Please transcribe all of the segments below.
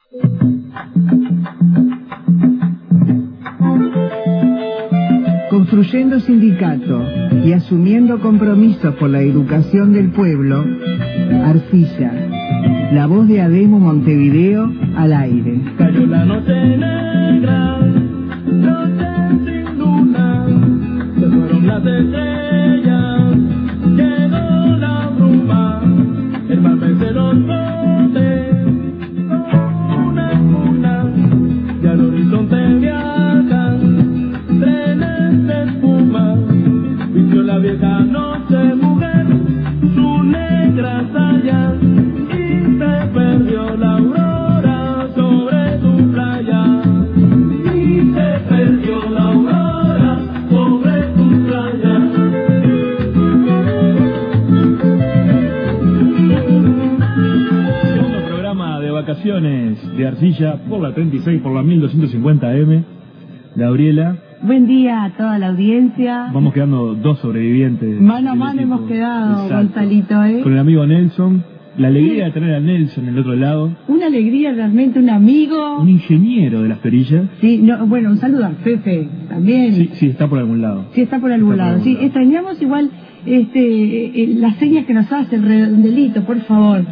Construyendo sindicato y asumiendo compromisos por la educación del pueblo, Arcilla, la voz de Ademo Montevideo al aire. Cayó la noche negra, noche sin luna, se fueron las estrellas, llegó la bruma, el mar vence los montes, una cuna, y al horizonte viajan trenes de espuma, vistió la vieja noche mujer, su negra saya, y se perdió la aurora sobre tu playa, y se perdió la aurora sobre tu playa. Segundo programa de vacaciones de Arcilla por la 36, por la 1250M. Gabriela. Buen día a toda la audiencia. Vamos quedando dos sobrevivientes. Mano a mano hemos quedado, exacto, Gonzalito, ¿eh? Con el amigo Nelson. La alegría de tener a Nelson en el otro lado. Una alegría realmente, un amigo. Un ingeniero de las perillas. Sí, no, bueno, un saludo a Fefe también. Sí, sí, está por algún lado. Sí, está por algún lado. Sí, extrañamos igual las señas que nos hace el redondelito, por favor.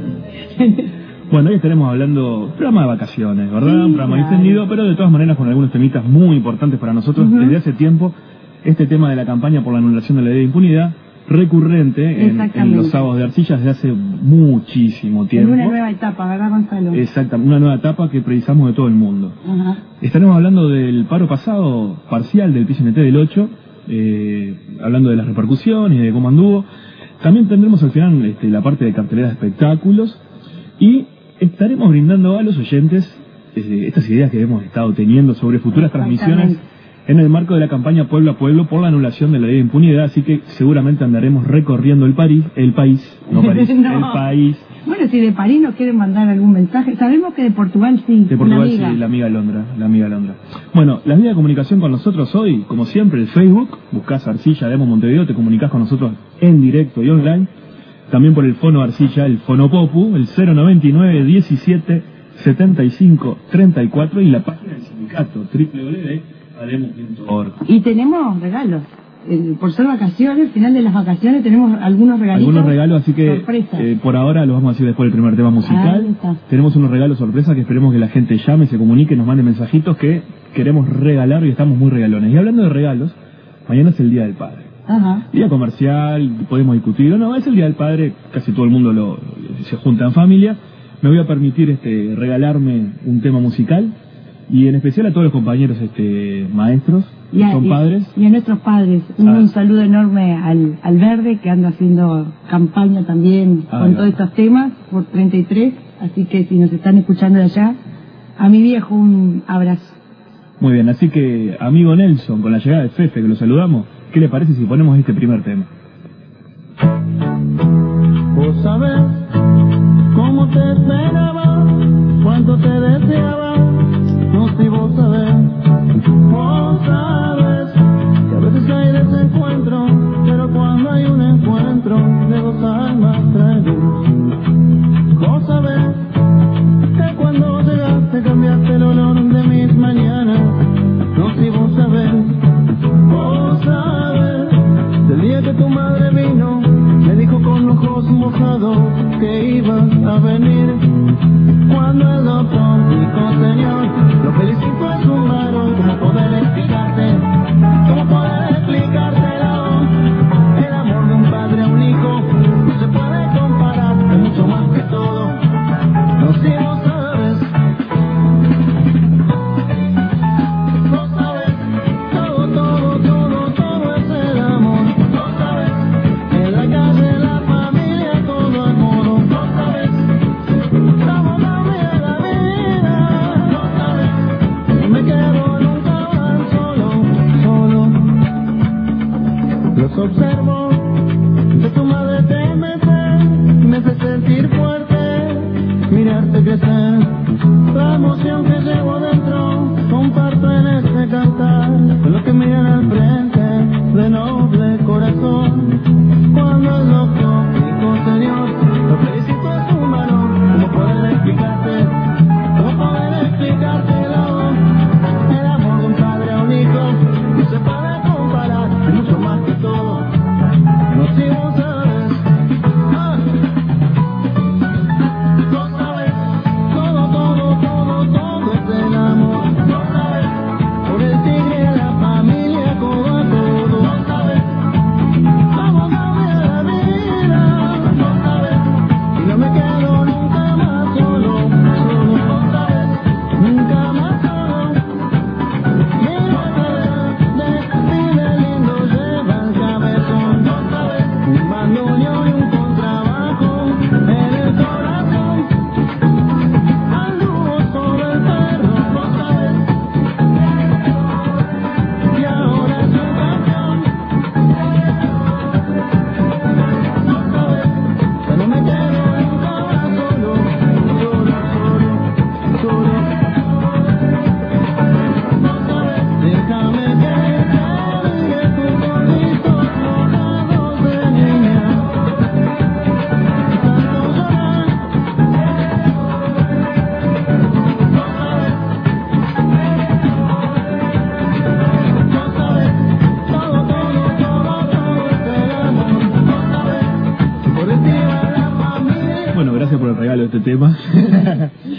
Bueno, hoy estaremos hablando programa de vacaciones, ¿verdad? Sí, Un programa claro, distendido, pero de todas maneras con algunos temitas muy importantes para nosotros. Desde hace tiempo, este tema de la campaña por la anulación de la ley de impunidad, recurrente en los sábados de Arcilla desde hace muchísimo tiempo. En una nueva etapa, ¿verdad, Gonzalo? Exactamente, una nueva etapa que precisamos de todo el mundo. Ajá. Estaremos hablando del paro pasado, parcial del PCNT del 8, hablando de las repercusiones y de cómo anduvo. También tendremos al final la parte de cartelera de espectáculos y estaremos brindando a los oyentes estas ideas que hemos estado teniendo sobre futuras transmisiones en el marco de la campaña Pueblo a Pueblo por la anulación de la ley de impunidad, así que seguramente andaremos recorriendo el país, no París, no. el país. Bueno, si de París nos quieren mandar algún mensaje, sabemos que de Portugal sí. De Portugal sí, la amiga Londra. Bueno, las vías de comunicación con nosotros hoy, como siempre, el Facebook, buscás Arcilla Ademo Montevideo, te comunicás con nosotros en directo y online. También por el fono Arcilla, el Fonopopu, el 099 17 75 34 y la página del sindicato www.ademo.org. Y tenemos regalos. Por ser vacaciones, final de las vacaciones, tenemos algunos regalitos. Algunos regalos, así que por ahora los vamos a decir después del primer tema musical. Tenemos unos regalos sorpresa que esperemos que la gente llame, se comunique, nos mande mensajitos que queremos regalar y estamos muy regalones. Y hablando de regalos, mañana es el Día del Padre. Ajá. Día comercial, podemos discutir o no, es el Día del Padre, casi todo el mundo se junta en familia. Me voy a permitir regalarme un tema musical y en especial a todos los compañeros maestros que son padres. Y a nuestros padres, un saludo enorme al Verde que anda haciendo campaña también con todos estos temas por 33, así que si nos están escuchando de allá, a mi viejo un abrazo. Muy bien, así que amigo Nelson, con la llegada de Fefe que lo saludamos, ¿qué le parece si ponemos este primer tema? Vos sabés cómo te esperaba, cuánto te deseaba, no sé si vos sabés que a veces hay desencuentro, pero cuando hay un encuentro de dos almas trae luz. Vos sabés que cuando llegaste cambiaste el olor de mis mañanas, no sé si vos sabés del día que tu madre vino, me dijo con ojos mojados que ibas a venir. Cuando el doctor dijo, Señor, lo felicito es un varón. ¿Cómo poder explicarte? ¿Cómo poder explicártelo? El amor de un padre a un hijo no se puede comparar, es mucho más que todo. No sé si vos sabes. Vos sabes, todo es el amor. Vos sabes, en la calle, la familia, todo el modo. Vos sabes, estamos la vida. Vos sabes, no me quedo nunca más solo. Los observo, de tu madre te mece, me hace sentir fuerte, mirarte crecer.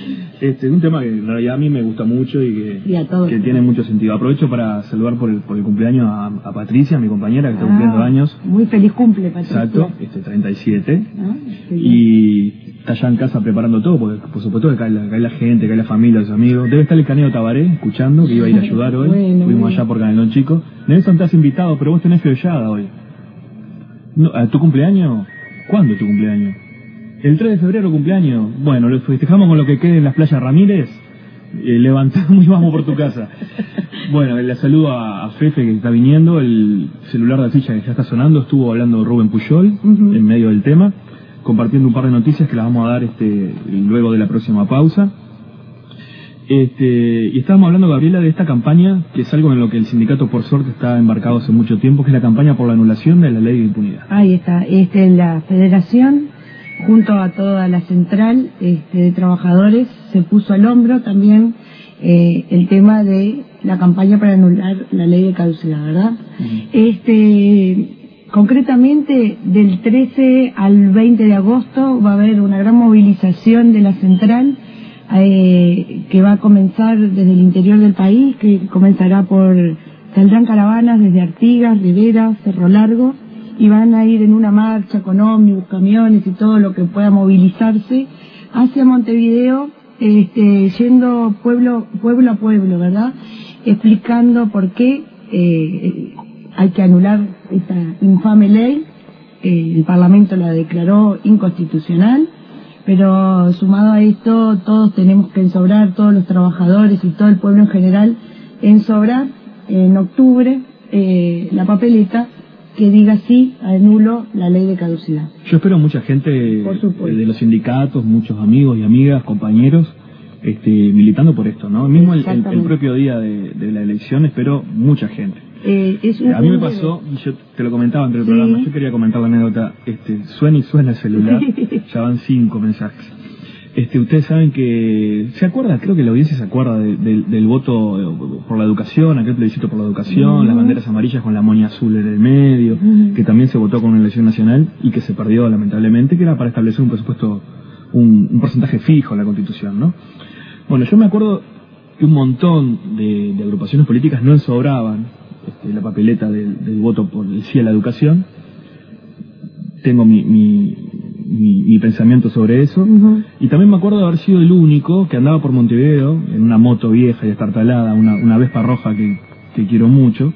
Un tema que en realidad a mí me gusta mucho y que tiene mucho sentido. Aprovecho para saludar por el cumpleaños a Patricia, mi compañera, que está cumpliendo años. Muy feliz cumple, Patricia. Exacto, 37. Y está ya en casa preparando todo, porque por supuesto que cae la gente, cae la familia, los amigos. Debe estar el Caneo Tabaré escuchando, que iba a ir a ayudar hoy. Fuimos allá por Canelón Chico. Nelson, te has invitado, pero vos tenés fiollada hoy. No, ¿a tu cumpleaños? ¿Cuándo es tu cumpleaños? El 3 de febrero cumpleaños. Bueno, lo festejamos con lo que quede en las playas Ramírez. Levantamos y vamos por tu casa. Bueno, le saludo a Fefe, que está viniendo. El celular de Arcilla que ya está sonando. Estuvo hablando Rubén Puyol en medio del tema, compartiendo un par de noticias que las vamos a dar luego de la próxima pausa. Y estábamos hablando, Gabriela, de esta campaña, que es algo en lo que el sindicato por suerte está embarcado hace mucho tiempo, que es la campaña por la anulación de la ley de impunidad. Ahí está. La federación, junto a toda la central de trabajadores, se puso al hombro también el tema de la campaña para anular la ley de caducidad, ¿verdad? Concretamente, del 13 al 20 de agosto va a haber una gran movilización de la central que va a comenzar desde el interior del país, que comenzará saldrán caravanas desde Artigas, Rivera, Cerro Largo, y van a ir en una marcha con ómnibus, camiones y todo lo que pueda movilizarse hacia Montevideo, yendo pueblo a pueblo, ¿verdad? Explicando por qué hay que anular esta infame ley. El Parlamento la declaró inconstitucional, pero sumado a esto, todos tenemos que ensobrar, todos los trabajadores y todo el pueblo en general, ensobrar en octubre la papeleta que diga sí, anulo la ley de caducidad. Yo espero mucha gente de los sindicatos, muchos amigos y amigas, compañeros, militando por esto, ¿no? Mismo el propio día de la elección espero mucha gente. A mí me pasó, y yo te lo comentaba entre el programa, yo quería comentar la anécdota, suena y suena el celular, ya van 5 mensajes. Ustedes saben que, ¿se acuerda? Creo que la audiencia se acuerda del voto por la educación, aquel plebiscito por la educación, las banderas amarillas con la moña azul en el medio, que también se votó con una elección nacional y que se perdió lamentablemente, que era para establecer un presupuesto, un porcentaje fijo en la Constitución, ¿no? Bueno, yo me acuerdo que un montón de agrupaciones políticas no ensobraban la papeleta del voto por el sí a la educación. Tengo mi pensamiento sobre eso. Y también me acuerdo de haber sido el único que andaba por Montevideo en una moto vieja y estartalada, una Vespa roja que quiero mucho,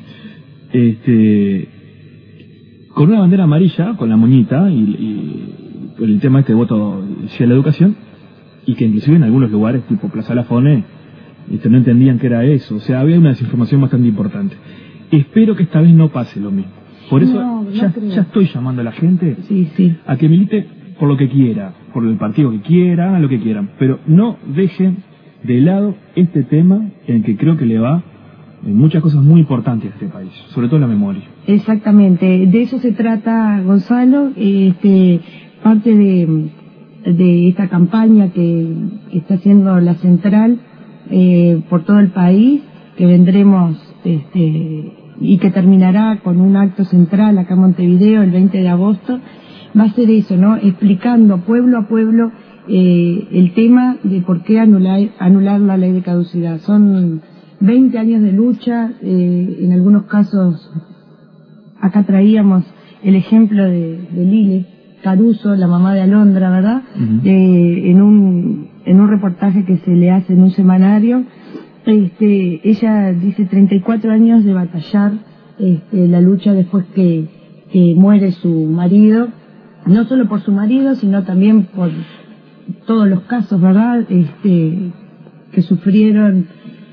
con una bandera amarilla, con la moñita, y por el tema de voto sí a la educación, y que inclusive en algunos lugares, tipo Plaza Lafone, no entendían que era eso. O sea, había una desinformación bastante importante. Espero que esta vez no pase lo mismo. Por eso ya estoy llamando a la gente a que milite por lo que quiera, por el partido que quiera, hagan lo que quieran, pero no dejen de lado este tema en que creo que le va en muchas cosas muy importantes a este país, sobre todo la memoria. Exactamente, de eso se trata, Gonzalo. Parte de esta campaña que está haciendo la central por todo el país, que vendremos y que terminará con un acto central acá en Montevideo el 20 de agosto, va a ser eso, ¿no? Explicando pueblo a pueblo el tema de por qué anular la ley de caducidad. Son 20 años de lucha, en algunos casos, acá traíamos el ejemplo de Lile Caruso, la mamá de Alondra, ¿verdad? En un reportaje que se le hace en un semanario. Ella dice 34 años de batallar la lucha después que muere su marido, no solo por su marido, sino también por todos los casos, ¿verdad? Que sufrieron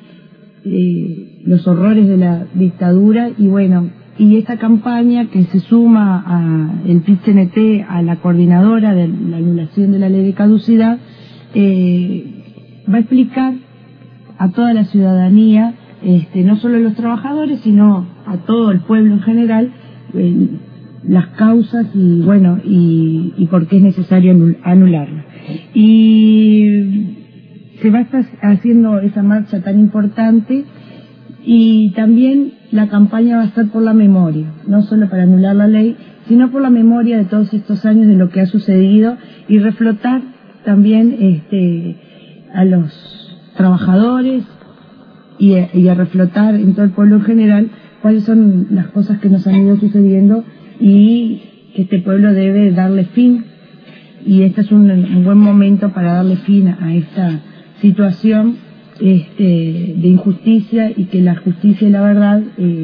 los horrores de la dictadura. Y bueno, y esta campaña que se suma a el PIT-CNT, a la coordinadora de la anulación de la ley de caducidad, va a explicar a toda la ciudadanía, no solo a los trabajadores, sino a todo el pueblo en general, las causas y bueno, y por qué es necesario anularla. Y se va a estar haciendo esa marcha tan importante, y también la campaña va a estar por la memoria, no solo para anular la ley, sino por la memoria de todos estos años de lo que ha sucedido, y reflotar también a los trabajadores y a reflotar en todo el pueblo en general cuáles son las cosas que nos han ido sucediendo y que este pueblo debe darle fin. Y este es un buen momento para darle fin a esta situación de injusticia, y que la justicia y la verdad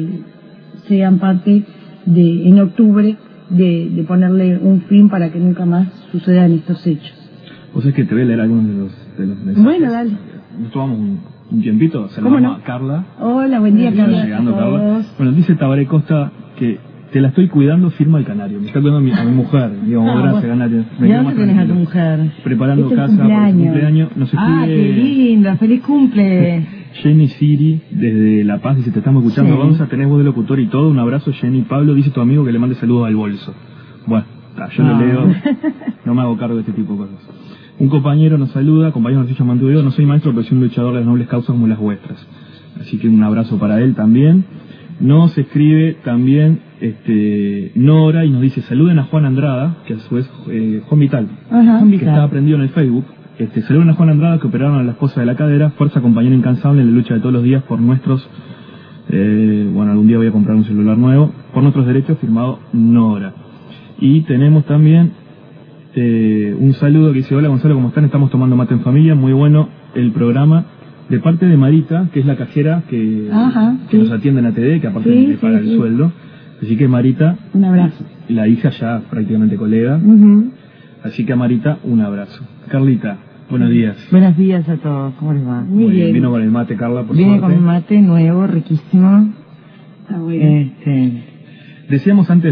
sean parte en octubre de ponerle un fin para que nunca más sucedan estos hechos. O sea, es que te voy a leer algunos de los mensajes. Bueno, dale. Nos tomamos un tiempito, saludamos a Carla. Hola, buen día, Carla. Llegando, Carla. Bueno, dice Tabaré Costa que te la estoy cuidando, firma el canario. Me está cuidando a mi mujer. Digo, gracias, Canario. ¿Y dónde tenés a tu mujer? Preparando Es el casa para su cumpleaños. Nos escribe Qué linda, feliz cumple. Jenny Siri, desde La Paz, dice, te estamos escuchando, Sí. Gonza, tenés voz de locutor y todo. Un abrazo, Jenny. Pablo, dice tu amigo que le mande saludos al bolso. Bueno, yo lo leo, no me hago cargo de este tipo de cosas. Un compañero nos saluda, compañero Narciso Mantuvido, no soy maestro, pero soy un luchador de las nobles causas como las vuestras. Así que un abrazo para él también. Nos escribe también Nora y nos dice, saluden a Juan Andrada, que a su vez Juan Vital, que está aprendido en el Facebook. Saluden a Juan Andrada, que operaron a la esposa de la cadera, fuerza compañera incansable en la lucha de todos los días por nuestros, bueno, algún día voy a comprar un celular nuevo, por nuestros derechos, firmado Nora. Y tenemos también un saludo que dice, hola Gonzalo, ¿cómo están? Estamos tomando mate en familia, muy bueno el programa, de parte de Marita, que es la cajera que nos atiende en ATD, que aparte le paga el sueldo. Así que Marita, un abrazo. La hija ya prácticamente colega. Así que a Marita, un abrazo. Carlita, buenos días. Buenos días a todos, ¿cómo les va? Muy bien. Vino con el mate, Carla, por Vine suerte. con un mate nuevo, riquísimo. Está bueno. Decíamos antes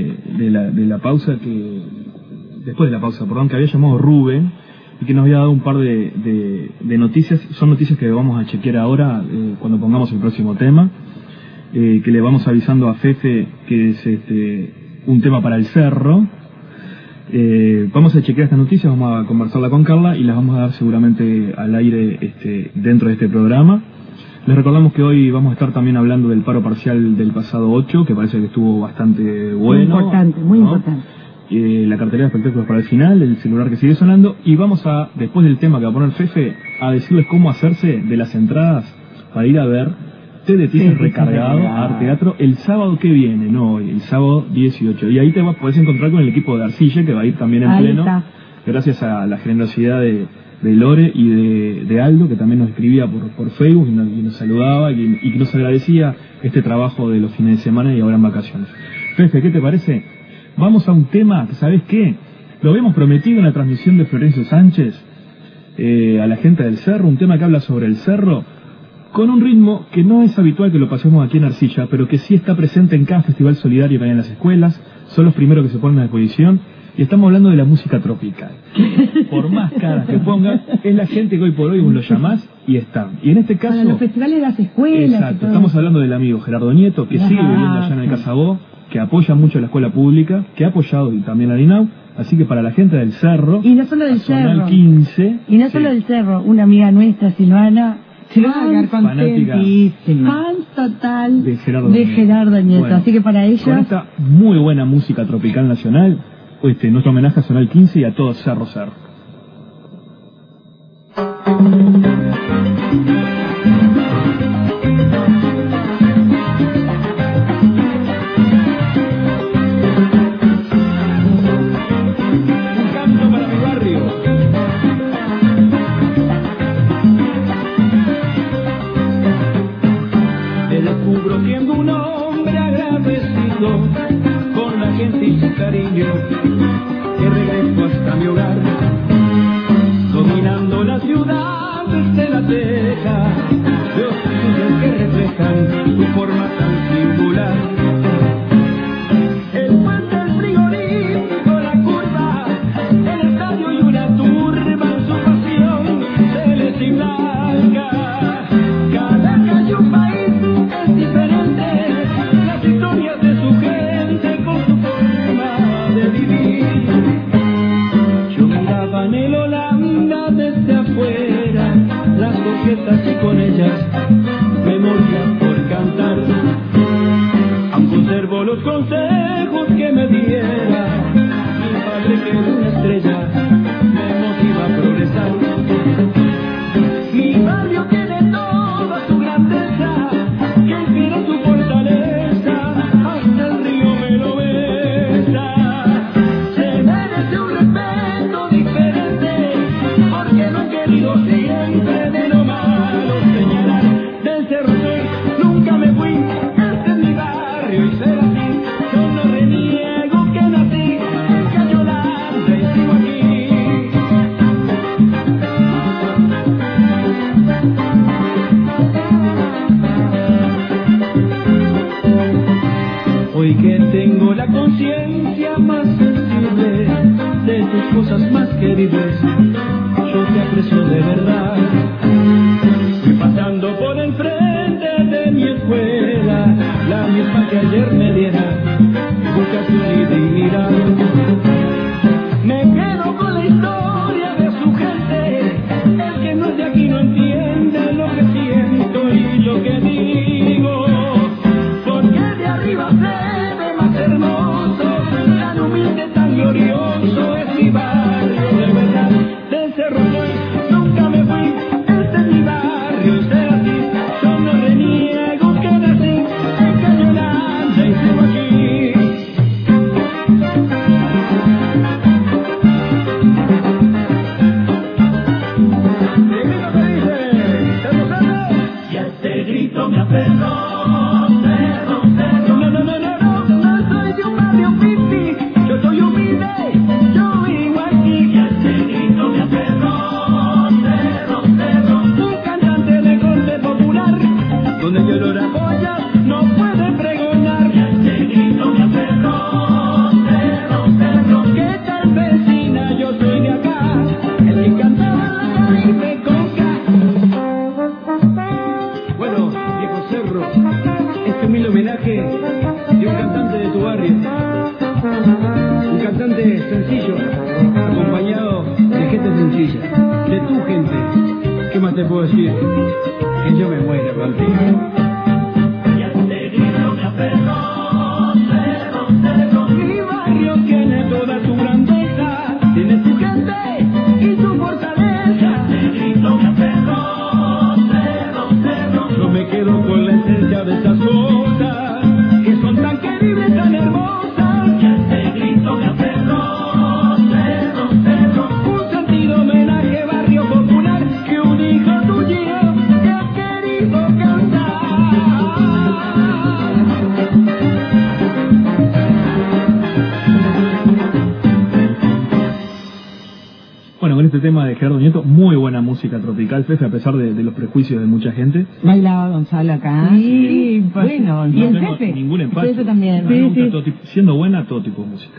de la pausa que... Después de la pausa, perdón, que había llamado Rubén y que nos había dado un par de noticias. Son noticias que vamos a chequear ahora cuando pongamos el próximo tema. Que le vamos avisando a Fefe que es un tema para el cerro. Vamos a chequear estas noticias, vamos a conversarla con Carla y las vamos a dar seguramente al aire dentro de este programa. Les recordamos que hoy vamos a estar también hablando del paro parcial del pasado 8, que parece que estuvo bastante bueno. Muy importante. La cartelera de espectáculos para el final, el celular que sigue sonando, y vamos a, después del tema que va a poner Fefe, a decirles cómo hacerse de las entradas para ir a ver TDT recargado a Arte Teatro el sábado que viene, no hoy, el sábado 18. Y ahí te podés encontrar con el equipo de Arcilla, que va a ir también en ahí pleno, está. Gracias a la generosidad de Lore y de Aldo, que también nos escribía por Facebook y nos saludaba y que nos agradecía este trabajo de los fines de semana y ahora en vacaciones. Fefe, ¿qué te parece? Vamos a un tema que, ¿sabés qué? Lo habíamos prometido en la transmisión de Florencio Sánchez a la gente del Cerro, un tema que habla sobre el Cerro, con un ritmo que no es habitual que lo pasemos aquí en Arcilla, pero que sí está presente en cada festival solidario que hay en las escuelas, son los primeros que se ponen a disposición, y estamos hablando de la música tropical. Por más caras que pongan, es la gente que hoy por hoy vos lo llamás y están. Y en este caso... Para los festivales de las escuelas. Exacto, estamos hablando del amigo Gerardo Nieto, que sigue viviendo allá en el Casabó, que apoya mucho a la escuela pública, que ha apoyado también a INAU, así que para la gente del Cerro, y no solo del Cerro, 15, y no solo del Cerro, una amiga nuestra, Silvana, se va a quedar contentísima, fan total de Gerardo Nieto, bueno, así que para ella... Con esta muy buena música tropical nacional, nuestro homenaje a Zonal 15 y a todo Cerro Cerro. Que regreso hasta mi hogar, dominando la ciudad desde la teja, veo sillas que reflejan su forma tan singular. El puente, el frigorífico, la curva, el estadio y una turba en su pasión celeste y blanca. Cada calle un país es diferente, las historias de su gente con su forma de vivir. Yo miraba en el Holanda desde afuera, las coquetas y con ellas me moría por cantar. Aún conservo los consejos que me diera mi padre, que era una estrella, me motiva a progresar. tus cosas más queribles, yo te aprecio de verdad. Fui pasando por el frente de mi escuela, la misma que ayer me diera educación y dignidad. Me quedo con la historia de su gente, el que no es de aquí no entiende lo que siento y lo que digo, porque de arriba se ve más hermoso, tan humilde, tan glorioso es mi barrio de verdad. Del Cerro nunca me fui, este es mi barrio y será así, yo no reniego que nací en Cañolanda y sigo aquí. Y a este grito me aferro, cerro, cerro. No, no, no, no, no, no soy de un barrio fifi, yo soy humilde, yo vivo aquí. Y a este grito me aferro, cerro, cerro. Un cantante de corte popular, donde yo lo apoya, no puede pregonar. Y a este grito me aferro, cerro, cerro. ¿Qué tal vecina? Yo soy de acá, el que cantaba en la Caribe Conca. Bueno, viejo Cerro, este humilde homenaje de un cantante de tu barrio, un cantante sencillo, acompañado de gente sencilla, de tu gente. ¿Qué más te puedo decir? Que yo me muero contigo. Y a este grito me aferro, cerro, cerro. Mi barrio tiene toda su grandeza, tiene su gente y su fortaleza. Y a este grito me aferro, cerro, cerro. Yo me quedo con la esencia de esas cosas que son tan queribles, tan hermosas. Y a este grito me aferro, cerro, cerro. Un sentido homenaje, barrio popular, que un hijo tuyo te ha querido cantar. Bueno, con este tema de Gerardo Nieto, muy buena música tropical, Fefe, a pesar de los prejuicios de mucha gente. Bailaba Gonzalo acá. Sí, bueno, No y el tengo Pepe. ningún empate. Eso también. A mí me gusta todo tipo, siendo buena, todo tipo de música.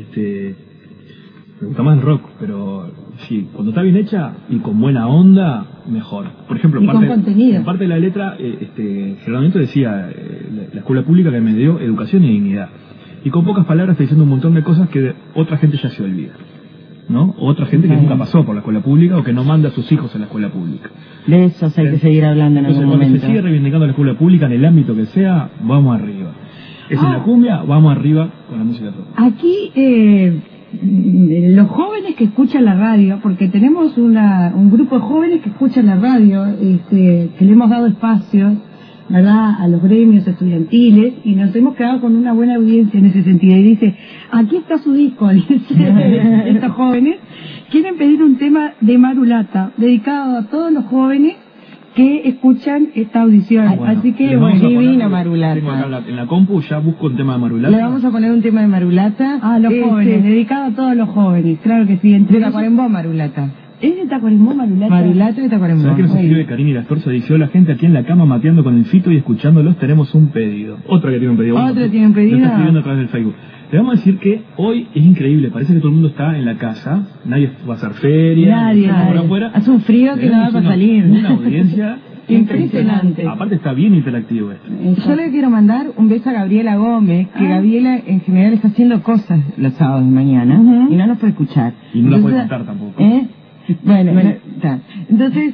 Me gusta más el rock, pero sí, cuando está bien hecha y con buena onda, mejor. Por ejemplo, Y con contenido. en parte de la letra, Gerardo Nieto decía, la escuela pública que me dio educación y dignidad. Y con pocas palabras está diciendo un montón de cosas que otra gente ya se olvida, ¿no? Otra gente que nunca pasó por la escuela pública o que no manda a sus hijos a la escuela pública. De eso hay que seguir hablando en Entonces, algún cuando momento. se sigue reivindicando la escuela pública en el ámbito que sea, vamos arriba. Es en la cumbia, vamos arriba con la música tropical. Aquí los jóvenes que escuchan la radio, porque tenemos un grupo de jóvenes que escuchan la radio, que le hemos dado espacio, ¿verdad?, a los gremios estudiantiles, y nos hemos quedado con una buena audiencia en ese sentido. Y dice, aquí está su disco, dice estos jóvenes, quieren pedir un tema de Marulata, dedicado a todos los jóvenes que escuchan esta audición. Bueno, así que, le vamos bueno, a poner- divina Marulata. Tengo acá en la compu, ya busco un tema de Marulata. Le vamos a poner un tema de Marulata. a los jóvenes, dedicado a todos los jóvenes, claro que sí. Entre De ellos- Tacuarembó, Marulata. ¿Es de Tacuarembó, Marulata? Marulata de Tacuarembó. ¿Sabés que nos Muy escribe bien. Karina Irastorza? Dice, hola gente, aquí en la cama mateando con el Fito y escuchándolos tenemos un pedido. Otra que tiene un pedido. ¿Otra Bueno, tiene un pedido? Lo está escribiendo a través del Facebook. Le vamos a decir que hoy es increíble, parece que todo el mundo está en la casa, nadie va a hacer feria, Nadie, está por nadie. afuera. Hace un frío que no da Tenemos para salir. Una audiencia Impresionante. Aparte está bien interactivo esto. Yo le quiero mandar un beso a Gabriela Gómez, que Gabriela en general está haciendo cosas los sábados de mañana y no nos puede escuchar. Y no la puede Entonces, contar tampoco. Bueno, está. Entonces,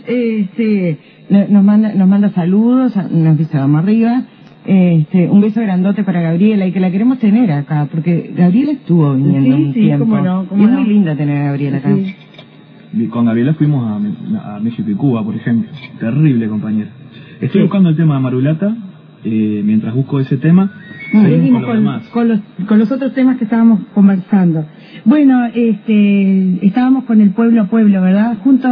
nos manda saludos, nos dice vamos arriba. Un beso grandote para Gabriela y que la queremos tener acá, porque Gabriela estuvo viniendo un tiempo. cómo no, y es muy linda tener a Gabriela acá. Sí. Y con Gabriela fuimos a México y Cuba, por ejemplo. Terrible compañera. Estoy buscando el tema de Marulata. Mientras busco ese tema, seguimos con lo demás. con los otros temas que estábamos conversando. Bueno, estábamos con el pueblo a pueblo, ¿verdad? Junto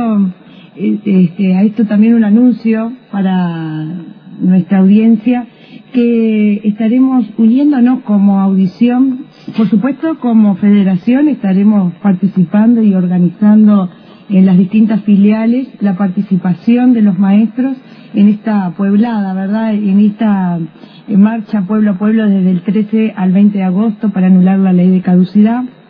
a esto también un anuncio para nuestra audiencia, que estaremos uniéndonos como audición, por supuesto como federación estaremos participando y organizando en las distintas filiales la participación de los maestros en esta pueblada, ¿verdad? En esta marcha pueblo a pueblo desde el 13 al 20 de agosto para anular la ley de caducidad.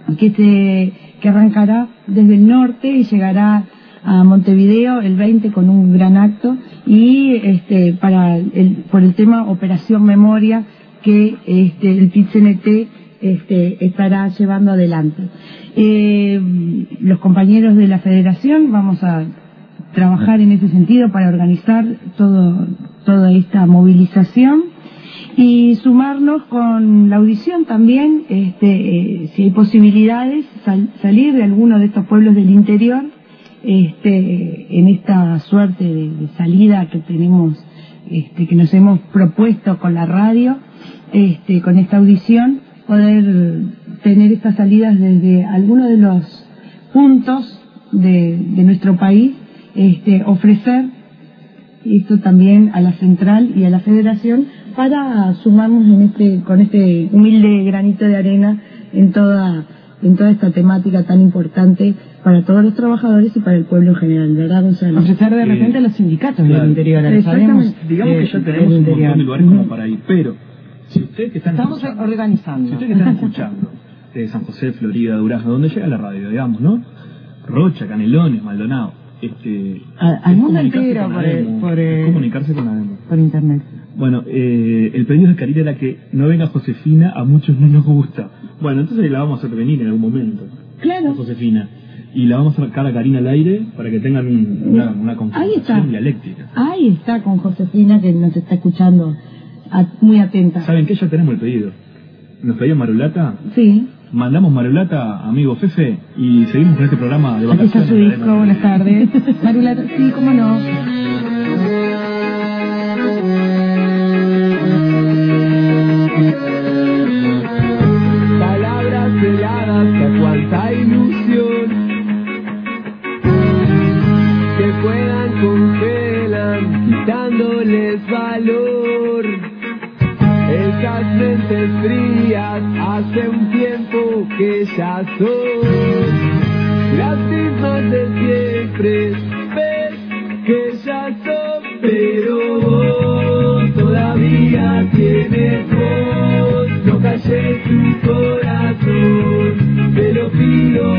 que arrancará desde el norte y llegará a Montevideo el 20 con un gran acto, y por el tema Operación Memoria que el PIT-CNT estará llevando adelante. Los compañeros de la Federación vamos a trabajar en ese sentido para organizar toda esta movilización y sumarnos con la audición también, si hay posibilidades, salir de alguno de estos pueblos del interior, en esta suerte de salida que tenemos, que nos hemos propuesto con la radio, con esta audición, poder tener estas salidas desde algunos de los puntos de nuestro país, ofrecer esto también a la central y a la federación para sumarnos con este humilde granito de arena en toda esta temática tan importante para todos los trabajadores y para el pueblo en general, ¿verdad, Gonzalo? Ofrecer de repente a los sindicatos del interior. Digamos que ya tenemos un montón de lugares como para ir, pero si ustedes que están organizando, si ustedes que están escuchando de San José, Florida, Durazno, donde llega la radio, digamos, ¿no? Rocha, Canelones, Maldonado, al mundo entero por comunicarse con ADEMO por internet. Bueno, el pedido de Karina era que no venga Josefina, a muchos no nos gusta. Bueno, entonces la vamos a hacer venir en algún momento. Claro. Josefina. Y la vamos a sacar a Karina al aire para que tengan una conversación dialéctica. Ahí está con Josefina, que nos está escuchando muy atenta. ¿Saben qué? Ya tenemos el pedido. ¿Nos pedían marulata? Sí. Mandamos marulata, amigo Fefe, y seguimos con este programa de vacaciones. Aquí está su disco, buenas tardes. Marulata, sí, cómo no. Palabras heladas que aguanta ilusión, que puedan congelan, quitándoles valor. Esas mentes frías hace un tiempo que ya son las mismas de siempre, ves que ya son, pero vos todavía tienes voz, no calles tu corazón, te lo pido.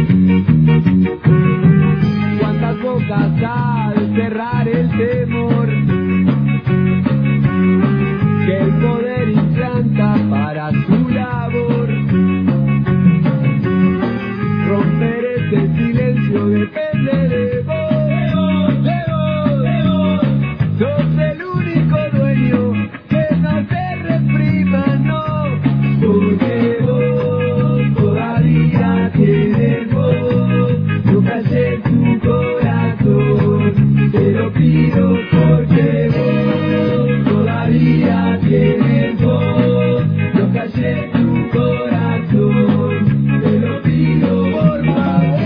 Cuántas bocas ha de cerrar el temor, que el poder implanta para su labor. Romper ese silencio depende de vos, de vos, de vos. Sos el único dueño que no te reprima, no, porque vos todavía tienes voz, no calles tu corazón, te lo pido porque vos todavía tienes voz, no calles tu corazón, te lo pido por favor.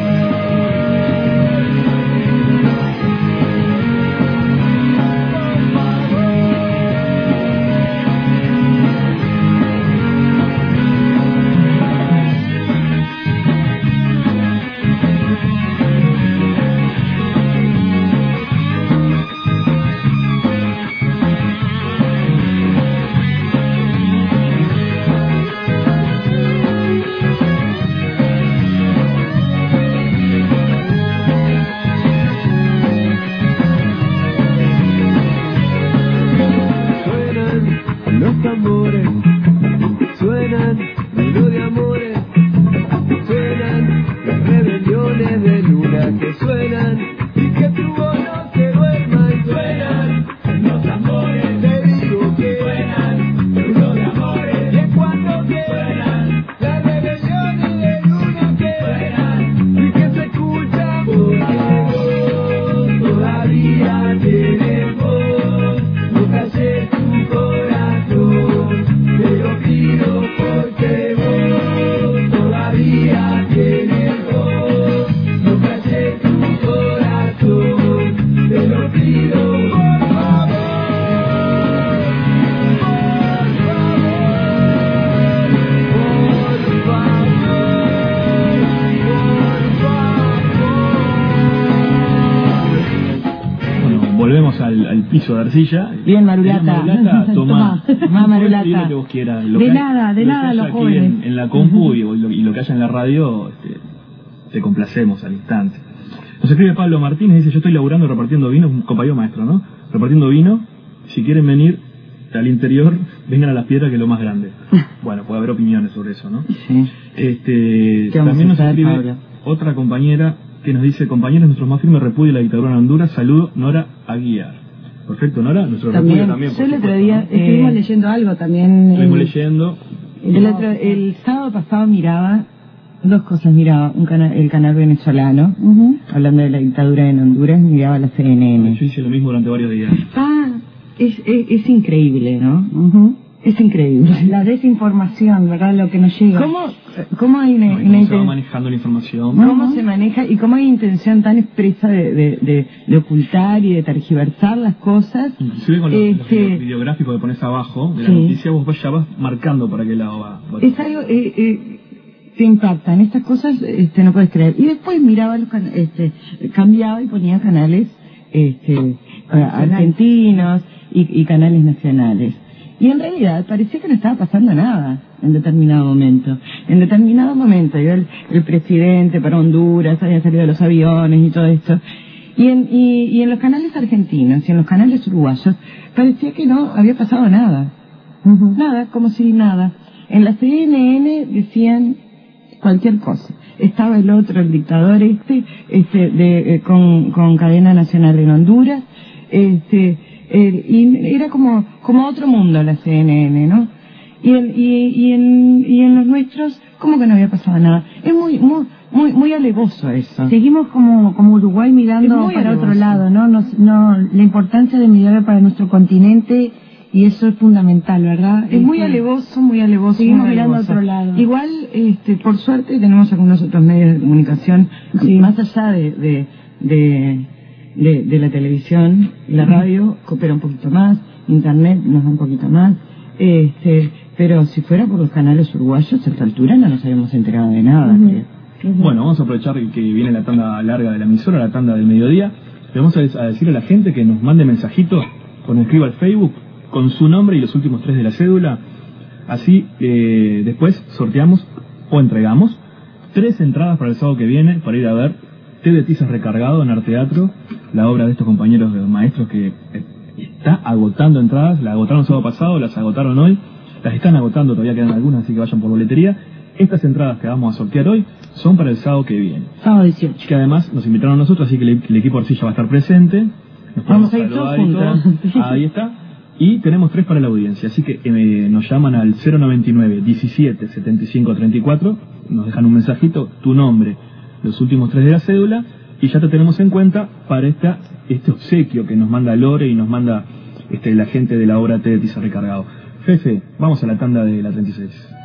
Los tambores suenan, ruido de amores, suenan las rebeliones de luna que suenan, y que tu voz no se duerma, y suenan los tambores, te digo que suenan, ruido de amores, y cuando suenan las rebeliones de luna que suenan, y que se escucha porque vos todavía tienes voz, no calles tu corazón, te lo pido porque vos todavía tienes voz, no calles tu corazón, te lo pido por favor, por favor, por favor. Bueno, volvemos al piso de arcilla. Bien, Marulata. Tomá Marulata. Lo que vos quieras. De nada, los jóvenes. En la compu y lo que haya en la radio, te complacemos al instante. Nos escribe Pablo Martínez, dice: yo estoy laburando repartiendo vino, un compañero maestro, ¿no? Repartiendo vino, si quieren venir al interior, vengan a Las Piedras, que es lo más grande. Bueno, puede haber opiniones sobre eso, ¿no? Sí. También nos escribe otra compañera que nos dice: compañeros, nuestro más firme repudio a la dictadura en Honduras, saludo Nora Aguiar. Perfecto, Nora, nuestro repudio también. Yo el otro día estuvimos leyendo algo también. Estuvimos leyendo. El sábado pasado miraba dos cosas, miraba el canal venezolano, hablando de la dictadura en Honduras, miraba la CNN. Yo hice lo mismo durante varios días. Es increíble, ¿no? Es increíble. La desinformación, ¿verdad? Lo que nos llega. ¿Cómo hay ¿Cómo se va manejando la información? ¿Cómo se maneja y cómo hay intención tan expresa de ocultar y de tergiversar las cosas? Inclusive con los videográficos que pones abajo de la noticia, vos ya vas marcando para qué lado va. Es algo... te impactan estas cosas, no puedes creer. Y después miraba cambiaba y ponía canales argentinos y canales nacionales. Y en realidad parecía que no estaba pasando nada en determinado momento. En determinado momento iba el presidente para Honduras, habían salido los aviones y todo esto. Y en los canales argentinos y en los canales uruguayos parecía que no había pasado nada. Nada, como si nada. En la CNN decían cualquier cosa. Estaba el otro, el dictador con cadena nacional en Honduras, y era como otro mundo la CNN, ¿no? Y en los nuestros, como que no había pasado nada. Es muy alevoso eso. Seguimos como Uruguay mirando para alevoso. Otro lado, ¿no? La importancia de mirar para nuestro continente, y eso es fundamental, ¿verdad? Es muy alevoso. Seguimos mirando a otro lado. Igual, por suerte tenemos algunos otros medios de comunicación, más allá de la televisión, la radio coopera un poquito más, internet nos da un poquito más, pero si fuera por los canales uruguayos a esta altura no nos habíamos enterado de nada. Bueno, vamos a aprovechar que viene la tanda larga de la emisora, la tanda del mediodía. Le vamos a decir a la gente que nos mande mensajitos, o nos escriba al Facebook con su nombre y los últimos 3 de la cédula. Así después sorteamos o entregamos 3 entradas para el sábado que viene para ir a ver Té de Tizas Recargado en Arteatro, la obra de estos compañeros maestros que está agotando entradas. La agotaron el sábado pasado, las agotaron hoy, las están agotando, todavía quedan algunas, así que vayan por boletería. Estas entradas que vamos a sortear hoy son para el sábado que viene. Sábado 18. Que además nos invitaron a nosotros, así que el equipo Arcilla va a estar presente. Nos vamos a ir todos juntos. Ahí está. Y tenemos 3 para la audiencia, así que nos llaman al 099 17 75 34, nos dejan un mensajito, tu nombre, los últimos 3 de la cédula, y ya te tenemos en cuenta para este obsequio que nos manda Lore y nos manda la gente de la obra Té de Tizas Recargado. Fefe, vamos a la tanda de la 36.